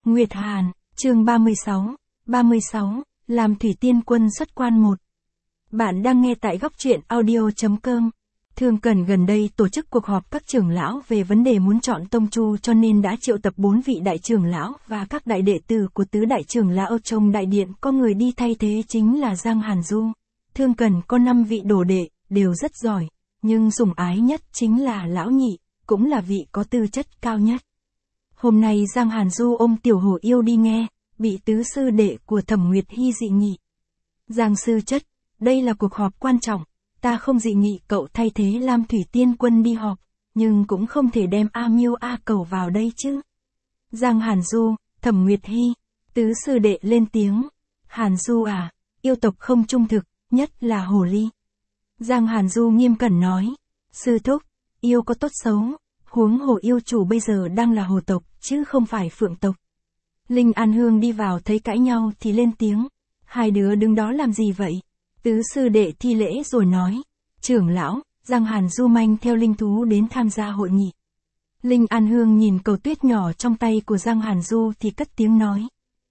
Nguyệt Hàn, chương 36, làm thủy tiên quân xuất quan 1. Bạn đang nghe tại góc truyện audio.com. Thương Cần gần đây tổ chức cuộc họp các trưởng lão về vấn đề muốn chọn tông chu, cho nên đã triệu tập 4 vị đại trưởng lão và các đại đệ tử của tứ đại trưởng lão trong đại điện. Có người đi thay thế chính là Giang Hàn Du. Thương Cần có 5 vị đồ đệ, đều rất giỏi, nhưng sủng ái nhất chính là lão nhị, cũng là vị có tư chất cao nhất. Hôm nay Giang Hàn Du ôm Tiểu Hổ Yêu đi nghe, bị tứ sư đệ của Thẩm Nguyệt Hy dị nghị. Giang sư chất, đây là cuộc họp quan trọng, ta không dị nghị cậu thay thế Lam Thủy Tiên Quân đi họp, nhưng cũng không thể đem A Miêu A Cầu vào đây chứ. Giang Hàn Du, Thẩm Nguyệt Hy, tứ sư đệ lên tiếng. Hàn Du à, yêu tộc không trung thực, nhất là hồ ly. Giang Hàn Du nghiêm cẩn nói, sư thúc, yêu có tốt xấu, huống hồ yêu chủ bây giờ đang là hồ tộc, chứ không phải phượng tộc. Linh An Hương đi vào thấy cãi nhau thì lên tiếng, hai đứa đứng đó làm gì vậy? Tứ sư đệ thi lễ rồi nói, trưởng lão, Giang Hàn Du manh theo linh thú đến tham gia hội nghị. Linh An Hương nhìn cầu tuyết nhỏ trong tay của Giang Hàn Du thì cất tiếng nói,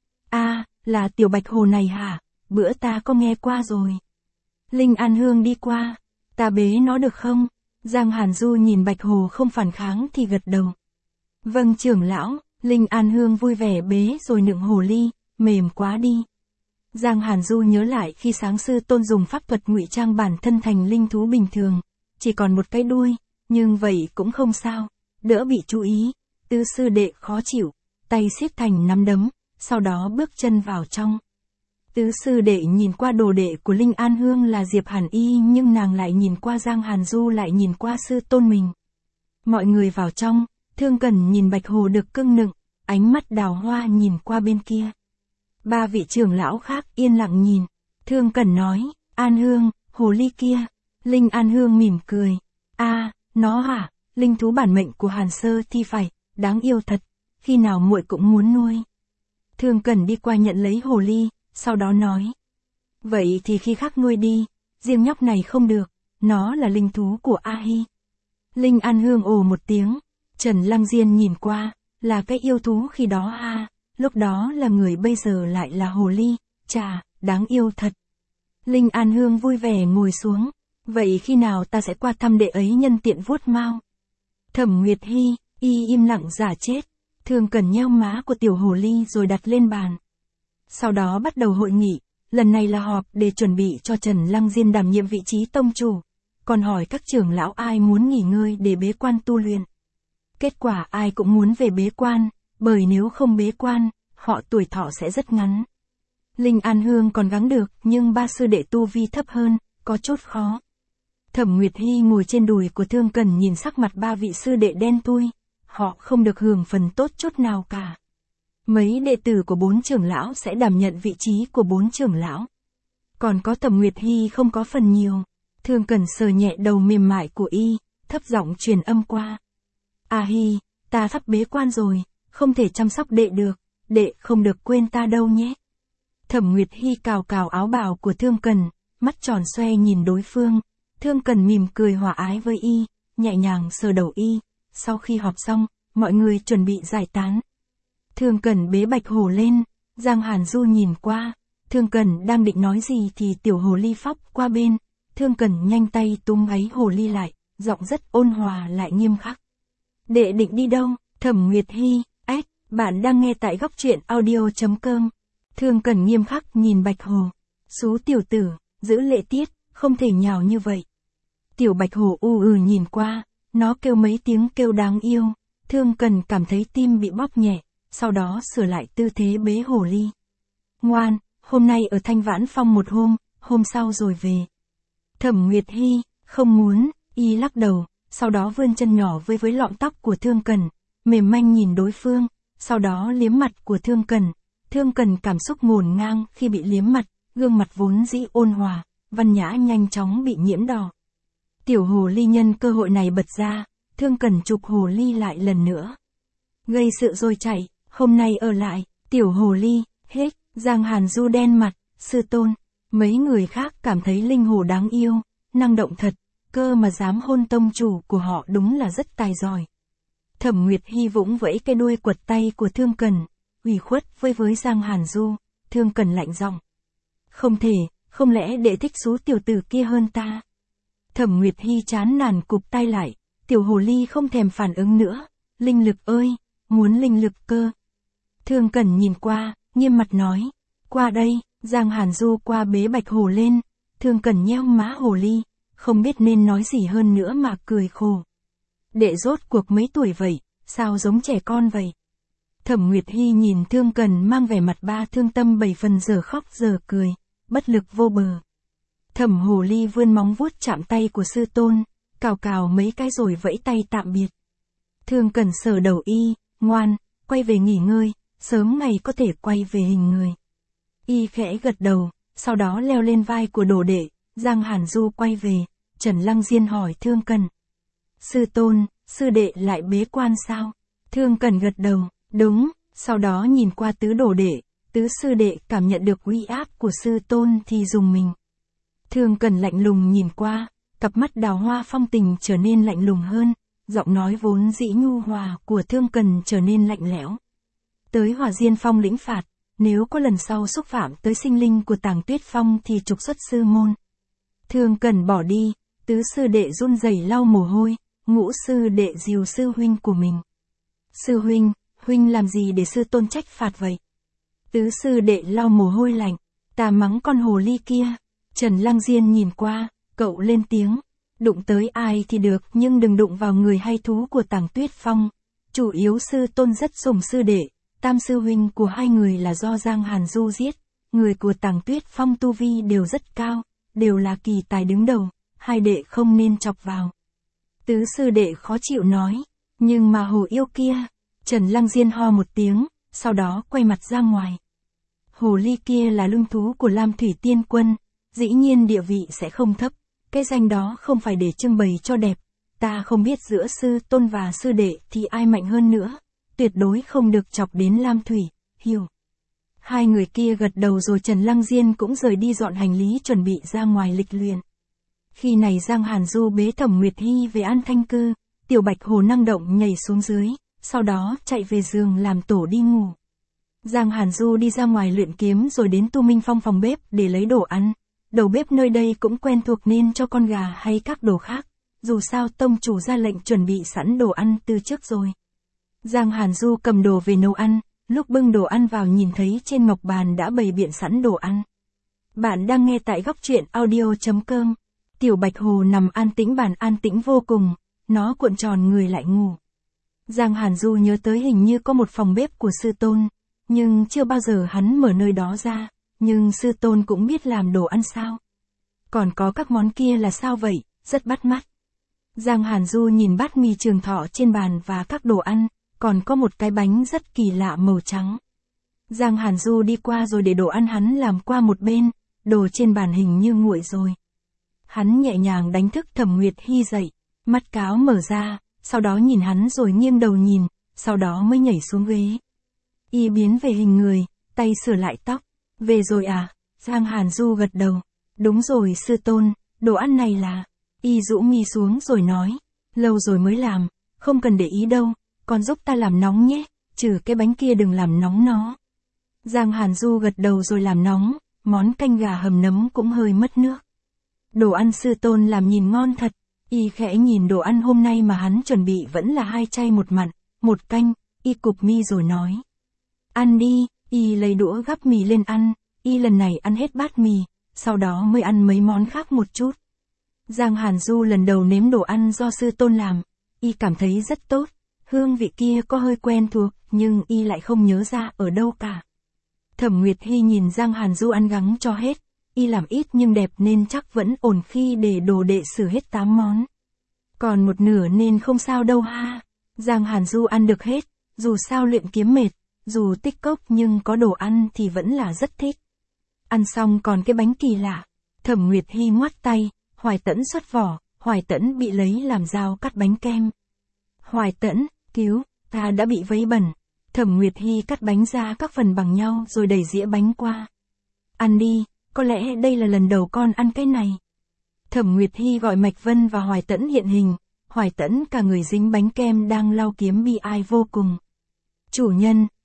là tiểu bạch hồ này hả, bữa ta có nghe qua rồi. Linh An Hương đi qua, ta bế nó được không? Giang Hàn Du nhìn bạch hồ không phản kháng thì gật đầu. Vâng trưởng lão. Linh An Hương vui vẻ bế rồi nựng hồ ly, mềm quá đi. Giang Hàn Du nhớ lại khi sáng sư tôn dùng pháp thuật ngụy trang bản thân thành linh thú bình thường, chỉ còn một cái đuôi, nhưng vậy cũng không sao, đỡ bị chú ý. Tứ sư đệ khó chịu, tay siết thành nắm đấm, sau đó bước chân vào trong. Tứ sư đệ nhìn qua đồ đệ của Linh An Hương là Diệp Hàn Y, nhưng nàng lại nhìn qua Giang Hàn Du, lại nhìn qua sư tôn mình. Mọi người vào trong. Thương Cần nhìn bạch hồ được cưng nựng, ánh mắt đào hoa nhìn qua bên kia. 3 vị trưởng lão khác yên lặng nhìn. Thương Cần nói, An Hương, hồ ly kia. Linh An Hương mỉm cười. Nó hả, linh thú bản mệnh của Hàn Sơ thì phải, đáng yêu thật, khi nào muội cũng muốn nuôi. Thương Cần đi qua nhận lấy hồ ly, sau đó nói. Vậy thì khi khác nuôi đi, riêng nhóc này không được, nó là linh thú của A Hi. Linh An Hương ồ một tiếng. Trần Lăng Diên nhìn qua, là cái yêu thú khi đó lúc đó là người bây giờ lại là hồ ly, chà, đáng yêu thật. Linh An Hương vui vẻ ngồi xuống, vậy khi nào ta sẽ qua thăm đệ ấy nhân tiện vuốt mao. Thẩm Nguyệt Hy, im lặng giả chết, Thương Cần nheo má của tiểu hồ ly rồi đặt lên bàn. Sau đó bắt đầu hội nghị, lần này là họp để chuẩn bị cho Trần Lăng Diên đảm nhiệm vị trí tông chủ, còn hỏi các trưởng lão ai muốn nghỉ ngơi để bế quan tu luyện. Kết quả ai cũng muốn về bế quan, bởi nếu không bế quan, họ tuổi thọ sẽ rất ngắn. Linh An Hương còn gắng được, nhưng 3 sư đệ tu vi thấp hơn, có chút khó. Thẩm Nguyệt Hy ngồi trên đùi của Thương Cần nhìn sắc mặt 3 vị sư đệ đen thui, họ không được hưởng phần tốt chút nào cả. Mấy đệ tử của 4 trưởng lão sẽ đảm nhận vị trí của 4 trưởng lão. Còn có Thẩm Nguyệt Hy không có phần nhiều. Thương Cần sờ nhẹ đầu mềm mại của y, thấp giọng truyền âm qua. A Hi, ta sắp bế quan rồi, không thể chăm sóc đệ được, đệ không được quên ta đâu nhé. Thẩm Nguyệt Hy cào cào áo bào của Thương Cần, mắt tròn xoe nhìn đối phương. Thương Cần mỉm cười hòa ái với y, nhẹ nhàng sờ đầu y. Sau khi họp xong, mọi người chuẩn bị giải tán. Thương Cần bế bạch hồ lên, Giang Hàn Du nhìn qua. Thương Cần đang định nói gì thì tiểu hồ ly phóc qua bên. Thương Cần nhanh tay túm gáy hồ ly lại, giọng rất ôn hòa lại nghiêm khắc. Đệ định đi đâu? Thẩm Nguyệt Hy, bạn đang nghe tại góc truyện audio.com. Thương Cần nghiêm khắc nhìn bạch hồ. Xú tiểu tử, giữ lễ tiết, không thể nhào như vậy. Tiểu bạch hồ nhìn qua, nó kêu mấy tiếng kêu đáng yêu. Thương Cần cảm thấy tim bị bóp nhẹ, sau đó sửa lại tư thế bế hồ ly. Ngoan, hôm nay ở Thanh Vãn Phong một hôm, hôm sau rồi về. Thẩm Nguyệt Hy, không muốn, y lắc đầu. Sau đó vươn chân nhỏ với lọn tóc của Thương Cần, mềm manh nhìn đối phương, sau đó liếm mặt của Thương Cần. Thương Cần cảm xúc ngổn ngang khi bị liếm mặt, gương mặt vốn dĩ ôn hòa, văn nhã nhanh chóng bị nhiễm đỏ. Tiểu hồ ly nhân cơ hội này bật ra, Thương Cần chụp hồ ly lại lần nữa. Gây sự rồi chạy, hôm nay ở lại, tiểu hồ ly, hết, Giang Hàn Du đen mặt, sư tôn, mấy người khác cảm thấy linh hồ đáng yêu, năng động thật. Cơ mà dám hôn tông chủ của họ đúng là rất tài giỏi. Thẩm Nguyệt Hy vũng vẫy cái đuôi quật tay của Thương Cần. ủy khuất với Giang Hàn Du, Thương Cần lạnh giọng. Không thể, không lẽ đệ thích số tiểu tử kia hơn ta? Thẩm Nguyệt Hy chán nản cụp tay lại, tiểu hồ ly không thèm phản ứng nữa, linh lực ơi, muốn linh lực cơ. Thương Cần nhìn qua, nghiêm mặt nói, qua đây, Giang Hàn Du qua bế Bạch Hồ lên, Thương Cần nheo má hồ ly, không biết nên nói gì hơn nữa mà cười khổ. Đệ rốt cuộc mấy tuổi vậy, sao giống trẻ con vậy? Thẩm Nguyệt Hy nhìn Thương Cần mang vẻ mặt ba thương tâm 7 phần giờ khóc giờ cười, bất lực vô bờ. Thẩm hồ ly vươn móng vuốt chạm tay của sư tôn, cào cào mấy cái rồi vẫy tay tạm biệt. Thương Cần sờ đầu y, ngoan, quay về nghỉ ngơi, sớm ngày có thể quay về hình người. Y khẽ gật đầu, sau đó leo lên vai của đồ đệ, Giang Hàn Du quay về, Trần Lăng Diên hỏi Thương Cần. Sư tôn, sư đệ lại bế quan sao? Thương Cần gật đầu, đúng, sau đó nhìn qua tứ đồ đệ, tứ sư đệ cảm nhận được uy áp của sư tôn thì dùng mình. Thương Cần lạnh lùng nhìn qua, cặp mắt đào hoa phong tình trở nên lạnh lùng hơn, giọng nói vốn dĩ nhu hòa của Thương Cần trở nên lạnh lẽo. Tới Hỏa Diên Phong lĩnh phạt, nếu có lần sau xúc phạm tới sinh linh của Tàng Tuyết Phong thì trục xuất sư môn. Thương Cần bỏ đi, tứ sư đệ run rẩy lau mồ hôi, ngũ sư đệ dìu sư huynh của mình. Sư huynh, huynh làm gì để sư tôn trách phạt vậy? Tứ sư đệ lau mồ hôi lạnh, ta mắng con hồ ly kia. Trần Lăng Diên nhìn qua, cậu lên tiếng, đụng tới ai thì được nhưng đừng đụng vào người hay thú của Tàng Tuyết Phong. Chủ yếu sư tôn rất sủng sư đệ, tam sư huynh của hai người là do Giang Hàn Du giết, người của Tàng Tuyết Phong tu vi đều rất cao, đều là kỳ tài đứng đầu, hai đệ không nên chọc vào. Tứ sư đệ khó chịu nói, nhưng mà hồ yêu kia, Trần Lăng Diên ho một tiếng, sau đó quay mặt ra ngoài. Hồ ly kia là lưng thú của Lam Thủy Tiên Quân, dĩ nhiên địa vị sẽ không thấp, cái danh đó không phải để trưng bày cho đẹp, ta không biết giữa sư tôn và sư đệ thì ai mạnh hơn nữa, tuyệt đối không được chọc đến Lam Thủy, hiểu. Hai người kia gật đầu rồi Trần Lăng Diên cũng rời đi dọn hành lý chuẩn bị ra ngoài lịch luyện. Khi này Giang Hàn Du bế Thẩm Nguyệt Hy về An Thanh Cư, Tiểu Bạch Hồ năng động nhảy xuống dưới, sau đó chạy về giường làm tổ đi ngủ. Giang Hàn Du đi ra ngoài luyện kiếm rồi đến Tu Minh Phong phòng bếp để lấy đồ ăn. Đầu bếp nơi đây cũng quen thuộc nên cho con gà hay các đồ khác, dù sao tông chủ ra lệnh chuẩn bị sẵn đồ ăn từ trước rồi. Giang Hàn Du cầm đồ về nấu ăn, lúc bưng đồ ăn vào nhìn thấy trên ngọc bàn đã bày biện sẵn đồ ăn. Bạn đang nghe tại góc truyện audio.com. Tiểu Bạch Hồ nằm an tĩnh bàn an tĩnh vô cùng, nó cuộn tròn người lại ngủ. Giang Hàn Du nhớ tới hình như có một phòng bếp của sư tôn, nhưng chưa bao giờ hắn mở nơi đó ra, nhưng sư tôn cũng biết làm đồ ăn sao. Còn có các món kia là sao vậy, rất bắt mắt. Giang Hàn Du nhìn bát mì Trường Thọ trên bàn và các đồ ăn, còn có một cái bánh rất kỳ lạ màu trắng. Giang Hàn Du đi qua rồi để đồ ăn hắn làm qua một bên, đồ trên bàn hình như nguội rồi. Hắn nhẹ nhàng đánh thức Thẩm Nguyệt Hy dậy, mắt cáo mở ra, sau đó nhìn hắn rồi nghiêng đầu nhìn, sau đó mới nhảy xuống ghế. Y biến về hình người, tay sửa lại tóc. Về rồi à? Giang Hàn Du gật đầu. Đúng rồi sư tôn, đồ ăn này là... Y rũ mi xuống rồi nói. Lâu rồi mới làm, không cần để ý đâu, còn giúp ta làm nóng nhé, trừ cái bánh kia đừng làm nóng nó. Giang Hàn Du gật đầu rồi làm nóng, món canh gà hầm nấm cũng hơi mất nước. Đồ ăn sư tôn làm nhìn ngon thật. Y khẽ nhìn đồ ăn hôm nay mà hắn chuẩn bị vẫn là 2 chay một mặn, 1 canh, Y cụp mi rồi nói. Ăn đi. Y lấy đũa gắp mì lên ăn, Y lần này ăn hết bát mì, sau đó mới ăn mấy món khác một chút. Giang Hàn Du lần đầu nếm đồ ăn do sư tôn làm, Y cảm thấy rất tốt, hương vị kia có hơi quen thuộc, nhưng Y lại không nhớ ra ở đâu cả. Thẩm Nguyệt Hy nhìn Giang Hàn Du ăn gắng cho hết, Y làm ít nhưng đẹp nên chắc vẫn ổn khi để đồ đệ xử hết 8 món. Còn một nửa nên không sao đâu ha. Giang Hàn Du ăn được hết, dù sao luyện kiếm mệt. Dù tích cốc nhưng có đồ ăn thì vẫn là rất thích. Ăn xong còn cái bánh kỳ lạ. Thẩm Nguyệt Hy ngoắt tay, Hoài Tẫn xuất vỏ, Hoài Tẫn bị lấy làm dao cắt bánh kem. Hoài Tẫn, cứu, ta đã bị vấy bẩn. Thẩm Nguyệt Hy cắt bánh ra các phần bằng nhau rồi đẩy dĩa bánh qua. Ăn đi, có lẽ đây là lần đầu con ăn cái này. Thẩm Nguyệt Hy gọi Mạch Vân và Hoài Tẫn hiện hình. Hoài Tẫn cả người dính bánh kem đang lau kiếm bi ai vô cùng. Chủ nhân,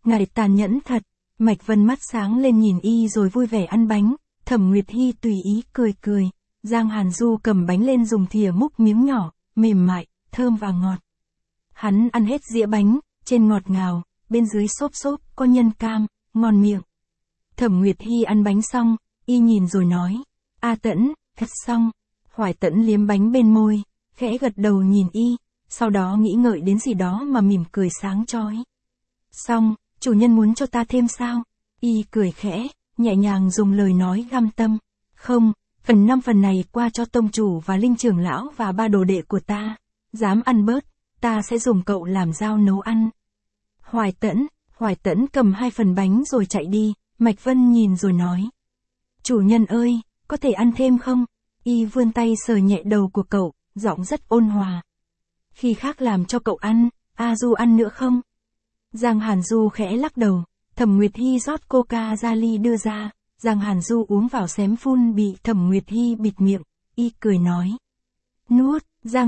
ngài tàn nhẫn thật. Mạch Vân mắt sáng lên nhìn y rồi vui vẻ ăn bánh, Thẩm Nguyệt Hi tùy ý cười cười. Giang Hàn Du cầm bánh lên dùng thìa múc miếng nhỏ, mềm mại, thơm và ngọt. Hắn ăn hết dĩa bánh, trên ngọt ngào, bên dưới xốp xốp, có nhân cam, ngon miệng. Thẩm Nguyệt Hi ăn bánh xong, y nhìn rồi nói, A Tẫn, thật xong. Hoài Tẫn liếm bánh bên môi, khẽ gật đầu nhìn y, sau đó nghĩ ngợi đến gì đó mà mỉm cười sáng chói. Xong, chủ nhân muốn cho ta thêm sao? Y cười khẽ, nhẹ nhàng dùng lời nói găm tâm. Không, phần này qua cho tông chủ và linh trưởng lão và 3 đồ đệ của ta. Dám ăn bớt, ta sẽ dùng cậu làm dao nấu ăn. Hoài Tẫn cầm 2 phần bánh rồi chạy đi, Mạch Vân nhìn rồi nói. Chủ nhân ơi, có thể ăn thêm không? Y vươn tay sờ nhẹ đầu của cậu, giọng rất ôn hòa. Khi khác làm cho cậu ăn, A Du ăn nữa không? Giang Hàn Du khẽ lắc đầu, Thẩm Nguyệt Hi rót coca ra ly đưa ra, Giang Hàn Du uống vào xém phun bị Thẩm Nguyệt Hi bịt miệng, y cười nói. Nuốt, Giang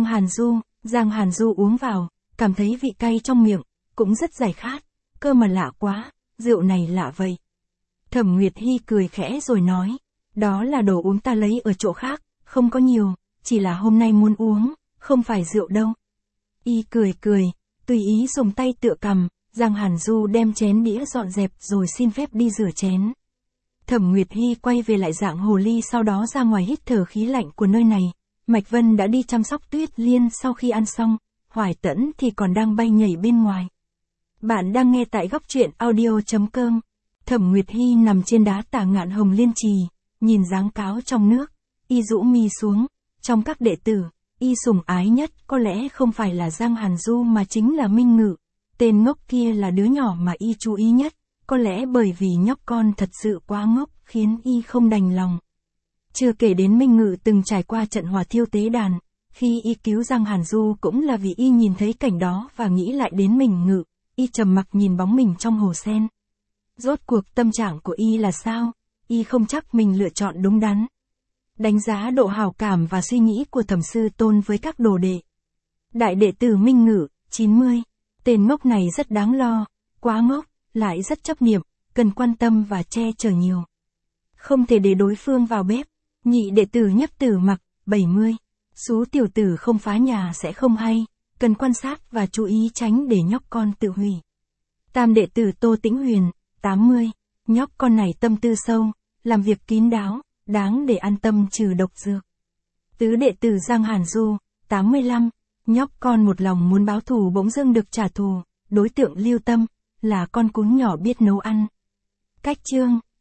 Hàn Du uống vào, cảm thấy vị cay trong miệng, cũng rất giải khát, cơ mà lạ quá, rượu này lạ vậy. Thẩm Nguyệt Hi cười khẽ rồi nói, đó là đồ uống ta lấy ở chỗ khác, không có nhiều, chỉ là hôm nay muốn uống, không phải rượu đâu. Y cười, tùy ý dùng tay tựa cầm, Giang Hàn Du đem chén đĩa dọn dẹp rồi xin phép đi rửa chén. Thẩm Nguyệt Hi quay về lại dạng hồ ly sau đó ra ngoài hít thở khí lạnh của nơi này. Mạch Vân đã đi chăm sóc Tuyết Liên sau khi ăn xong, Hoài Tẫn thì còn đang bay nhảy bên ngoài. Bạn đang nghe tại góc truyện audio.com. Thẩm Nguyệt Hi nằm trên đá tả ngạn hồng liên trì, nhìn dáng cáo trong nước, y rũ mi xuống, trong các đệ tử, y sủng ái nhất có lẽ không phải là Giang Hàn Du mà chính là Minh Ngự, tên ngốc kia là đứa nhỏ mà y chú ý nhất, có lẽ bởi vì nhóc con thật sự quá ngốc khiến y không đành lòng. Chưa kể đến Minh Ngự từng trải qua trận hỏa thiêu tế đàn, khi y cứu Giang Hàn Du cũng là vì y nhìn thấy cảnh đó và nghĩ lại đến Minh Ngự, y trầm mặc nhìn bóng mình trong hồ sen. Rốt cuộc tâm trạng của y là sao? Y không chắc mình lựa chọn đúng đắn. Đánh giá độ hảo cảm và suy nghĩ của Thẩm Sư Tôn với các đồ đệ. Đại đệ tử Minh Ngự, 90. Tên ngốc này rất đáng lo, quá ngốc, lại rất chấp niệm, cần quan tâm và che chở nhiều. Không thể để đối phương vào bếp. Nhị đệ tử Nhất Tử Mặc, 70. Sú tiểu tử không phá nhà sẽ không hay, cần quan sát và chú ý tránh để nhóc con tự hủy. Tam đệ tử Tô Tĩnh Huyền, 80. Nhóc con này tâm tư sâu, làm việc kín đáo, đáng để an tâm trừ độc dược. Tứ đệ tử Giang Hàn Du, 85. Nhóc con một lòng muốn báo thù bỗng dưng được trả thù, đối tượng Lưu Tâm, là con cún nhỏ biết nấu ăn. Cách chương